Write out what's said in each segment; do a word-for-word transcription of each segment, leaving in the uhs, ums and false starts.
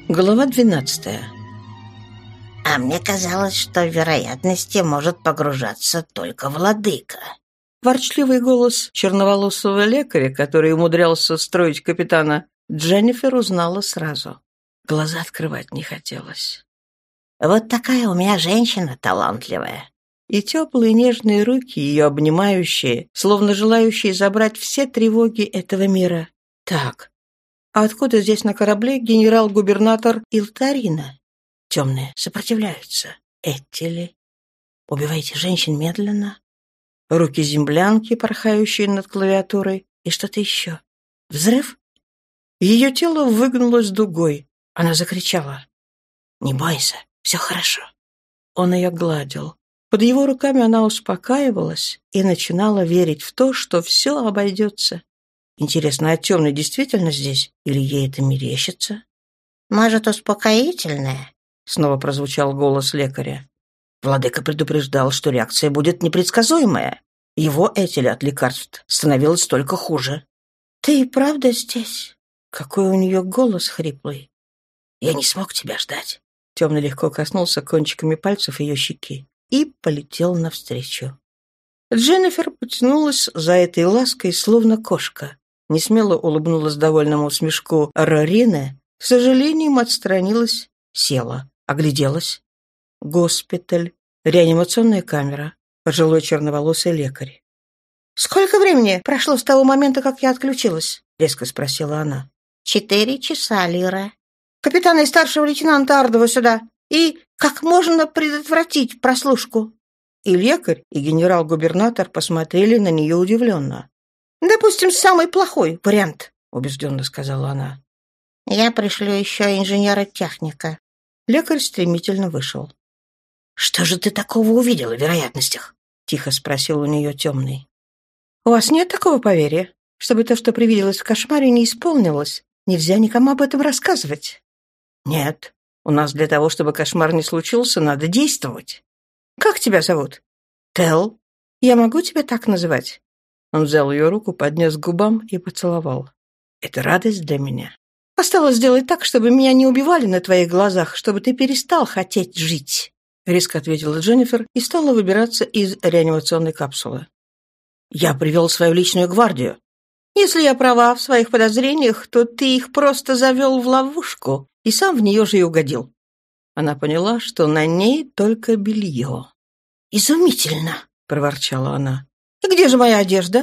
Глава двенадцатая. А мне казалось, что в вероятности может погружаться только владыка. Ворчливый голос черноволосого лекаря, который умудрялся строить капитана, Дженнифер узнала сразу. Глаза открывать не хотелось. Вот такая у меня женщина талантливая. И теплые нежные руки, ее обнимающие, словно желающие забрать все тревоги этого мира. Так, а откуда здесь на корабле генерал-губернатор Илтарина? Темные сопротивляются. Эти ли? Убивайте женщин медленно. Руки землянки, порхающие над клавиатурой. И что-то еще. Взрыв? Ее тело выгнулось дугой. Она закричала. «Не бойся, все хорошо». Он ее гладил. Под его руками она успокаивалась и начинала верить в то, что все обойдется. Интересно, а темный действительно здесь? Или ей это мерещится? «Может, успокоительное?» — снова прозвучал голос лекаря. Владыка предупреждал, что реакция будет непредсказуемая. Его этель от лекарств становилось только хуже. «Ты и правда здесь?» Какой у нее голос хриплый. «Я не смог тебя ждать». Темный легко коснулся кончиками пальцев ее щеки и полетел навстречу. Дженнифер потянулась за этой лаской, словно кошка. Несмело улыбнулась довольному смешку Рорины, с сожалением отстранилась, села, огляделась. Госпиталь, реанимационная камера, пожилой черноволосый лекарь. «Сколько времени прошло с того момента, как я отключилась?» — резко спросила она. «Четыре часа, Лира». «Капитана и старшего лейтенанта Ардова сюда. И как можно предотвратить прослушку?» И лекарь, и генерал-губернатор посмотрели на нее удивленно. «Допустим, самый плохой вариант», — убежденно сказала она. «Я пришлю еще инженера-техника». Лекарь стремительно вышел. «Что же ты такого увидела в вероятностях?» — тихо спросил у нее темный. «У вас нет такого поверья? Чтобы то, что привиделось в кошмаре, не исполнилось, нельзя никому об этом рассказывать?» «Нет. У нас для того, чтобы кошмар не случился, надо действовать. Как тебя зовут?» «Тел. Я могу тебя так называть?» Он взял ее руку, поднес к губам и поцеловал. «Это радость для меня. Осталось сделать так, чтобы меня не убивали на твоих глазах, чтобы ты перестал хотеть жить», — резко ответила Дженнифер и стала выбираться из реанимационной капсулы. «Я привел свою личную гвардию. Если я права в своих подозрениях, то ты их просто завел в ловушку и сам в нее же и угодил». Она поняла, что на ней только белье. «Изумительно!» — проворчала она. «И где же моя одежда?»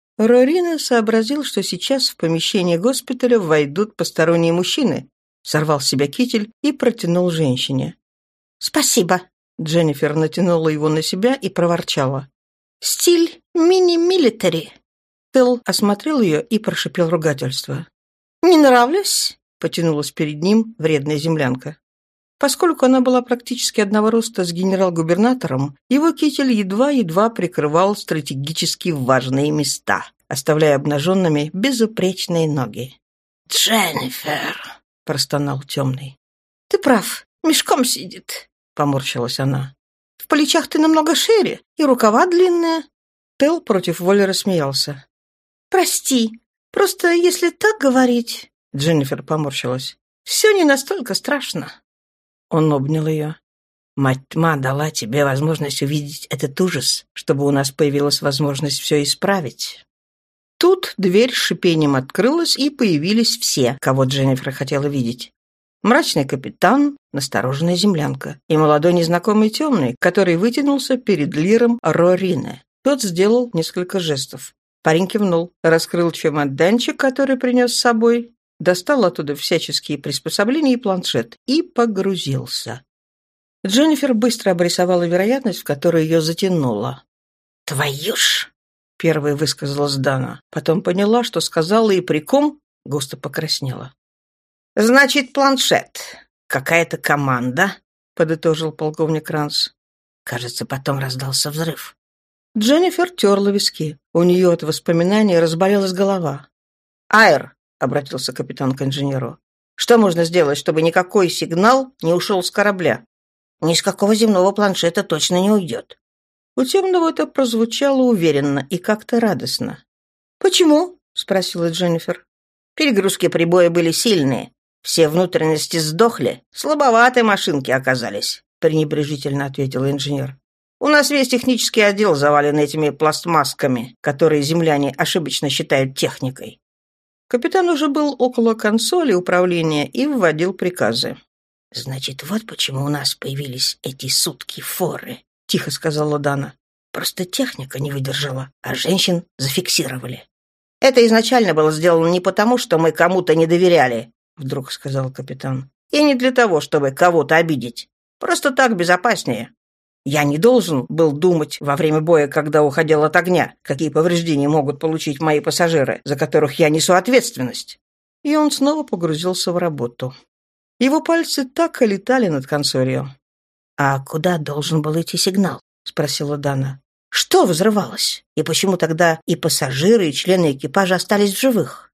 Рорина сообразил, что сейчас в помещение госпиталя войдут посторонние мужчины, сорвал с себя китель и протянул женщине. «Спасибо!» — Дженнифер натянула его на себя и проворчала. «Стиль мини-милитари!» Тел осмотрел ее и прошипел ругательство. «Не нравлюсь?» — потянулась перед ним вредная землянка. Поскольку она была практически одного роста с генерал-губернатором, его китель едва-едва прикрывал стратегически важные места, оставляя обнаженными безупречные ноги. «Дженнифер!» — простонал темный. «Ты прав, мешком сидит», — поморщилась она. «В плечах ты намного шире, и рукава длинные». Тел против воли рассмеялся. «Прости, просто если так говорить...» — Дженнифер поморщилась. «Все не настолько страшно». Он обнял ее. «Мать тьма дала тебе возможность увидеть этот ужас, чтобы у нас появилась возможность все исправить». Тут дверь с шипением открылась, и появились все, кого Дженнифер хотела видеть. Мрачный капитан, настороженная землянка и молодой незнакомый темный, который вытянулся перед Лиром Рорины. Тот сделал несколько жестов. Парень кивнул, раскрыл чемоданчик, который принес с собой, достал оттуда всяческие приспособления и планшет и погрузился. Дженнифер быстро обрисовала вероятность, в которой ее затянуло. «Твою ж!» — первой высказалась Дана. Потом поняла, что сказала, и при ком густо покраснела. «Значит, планшет. Какая-то команда», — подытожил полковник Ранс. Кажется, потом раздался взрыв. Дженнифер терла виски. У нее от воспоминаний разболелась голова. «Айр!» — обратился капитан к инженеру. «Что можно сделать, чтобы никакой сигнал не ушел с корабля?» «Ни с какого земного планшета точно не уйдет». У темного это прозвучало уверенно и как-то радостно. «Почему?» — спросила Дженнифер. «Перегрузки прибоя были сильные. Все внутренности сдохли, слабоватые машинки оказались», — пренебрежительно ответил инженер. «У нас весь технический отдел завален этими пластмассками, которые земляне ошибочно считают техникой». Капитан уже был около консоли управления и вводил приказы. «Значит, вот почему у нас появились эти сутки форы», — тихо сказала Дана. «Просто техника не выдержала, а женщин зафиксировали». «Это изначально было сделано не потому, что мы кому-то не доверяли», — вдруг сказал капитан. «И не для того, чтобы кого-то обидеть. Просто так безопаснее. Я не должен был думать во время боя, когда уходил от огня, какие повреждения могут получить мои пассажиры, за которых я несу ответственность». И он снова погрузился в работу. Его пальцы так и летали над консолью. «А куда должен был идти сигнал?» — спросила Дана. «Что взрывалось? И почему тогда и пассажиры, и члены экипажа остались в живых?»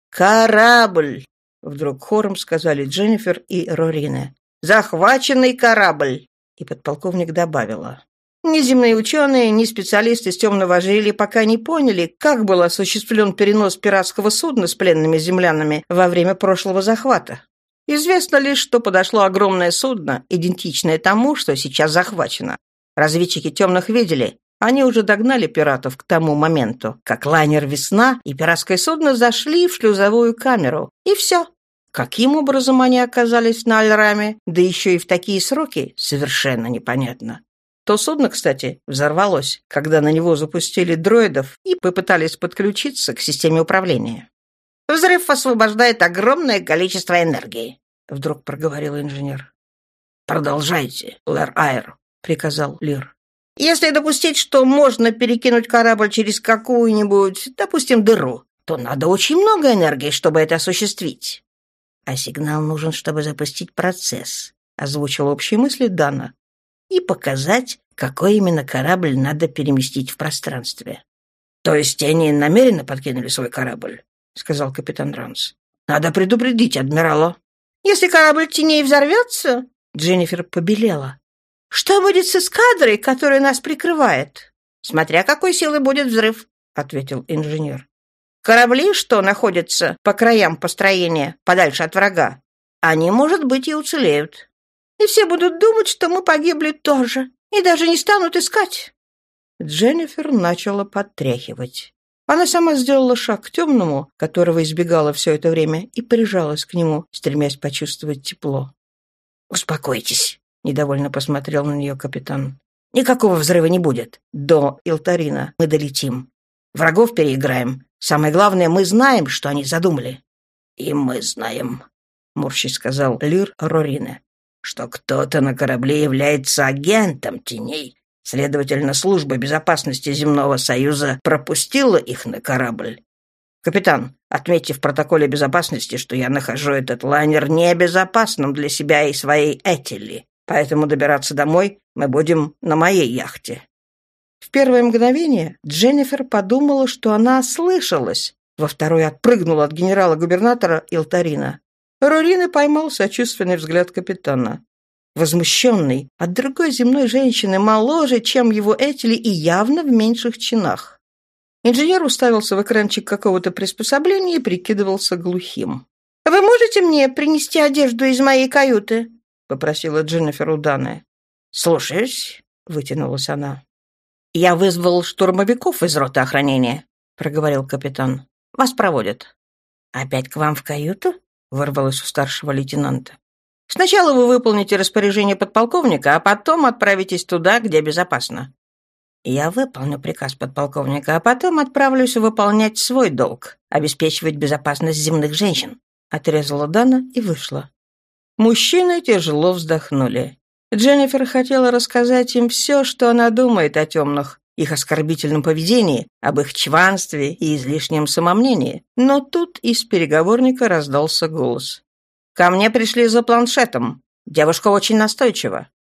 «Корабль!» — вдруг хором сказали Дженнифер и Рорина. «Захваченный корабль!» И подполковник добавила. Ни земные ученые, ни специалисты с темного ожерелья пока не поняли, как был осуществлен перенос пиратского судна с пленными землянами во время прошлого захвата. Известно лишь, что подошло огромное судно, идентичное тому, что сейчас захвачено. Разведчики темных видели, они уже догнали пиратов к тому моменту, как лайнер «Весна» и пиратское судно зашли в шлюзовую камеру. И все. Каким образом они оказались на Альраме, да еще и в такие сроки, совершенно непонятно. То судно, кстати, взорвалось, когда на него запустили дроидов и попытались подключиться к системе управления. «Взрыв освобождает огромное количество энергии», — вдруг проговорил инженер. «Продолжайте, Лэр Айр», — приказал Лир. «Если допустить, что можно перекинуть корабль через какую-нибудь, допустим, дыру, то надо очень много энергии, чтобы это осуществить». «А сигнал нужен, чтобы запустить процесс», — озвучил общие мысли Дана, «и показать, какой именно корабль надо переместить в пространстве». «То есть они намеренно подкинули свой корабль?» — сказал капитан Ранс. «Надо предупредить адмирала». «Если корабль теней взорвется...» Дженнифер побелела. «Что будет с эскадрой, которая нас прикрывает?» «Смотря какой силы будет взрыв», — ответил инженер. «Корабли, что находятся по краям построения, подальше от врага, они, может быть, и уцелеют. И все будут думать, что мы погибли тоже, и даже не станут искать». Дженнифер начала подтряхивать. Она сама сделала шаг к темному, которого избегала все это время, и прижалась к нему, стремясь почувствовать тепло. «Успокойтесь», — недовольно посмотрел на нее капитан. «Никакого взрыва не будет. До Илтарина мы долетим. Врагов переиграем. Самое главное, мы знаем, что они задумали». «И мы знаем», — морщись сказал Лир Рорине, «что кто-то на корабле является агентом теней. Следовательно, служба безопасности Земного Союза пропустила их на корабль. Капитан, отметьте в протоколе безопасности, что я нахожу этот лайнер небезопасным для себя и своей Этели, поэтому добираться домой мы будем на моей яхте». В первое мгновение Дженнифер подумала, что она ослышалась, во второе отпрыгнула от генерала-губернатора Илтарина. Рорина поймал сочувственный взгляд капитана. Возмущенный от другой земной женщины, моложе, чем его Этели, и явно в меньших чинах. Инженер уставился в экранчик какого-то приспособления и прикидывался глухим. «Вы можете мне принести одежду из моей каюты?» — попросила Дженнифер у Даны. «Слушаюсь», — вытянулась она. «Я вызвал штурмовиков из роты охранения», — проговорил капитан. «Вас проводят». «Опять к вам в каюту?» — вырвалось у старшего лейтенанта. «Сначала вы выполните распоряжение подполковника, а потом отправитесь туда, где безопасно». «Я выполню приказ подполковника, а потом отправлюсь выполнять свой долг — обеспечивать безопасность земных женщин», — отрезала Дана и вышла. Мужчины тяжело вздохнули. Дженнифер хотела рассказать им все, что она думает о темных, их оскорбительном поведении, об их чванстве и излишнем самомнении, но тут из переговорника раздался голос. «Ко мне пришли за планшетом. Девушка очень настойчива.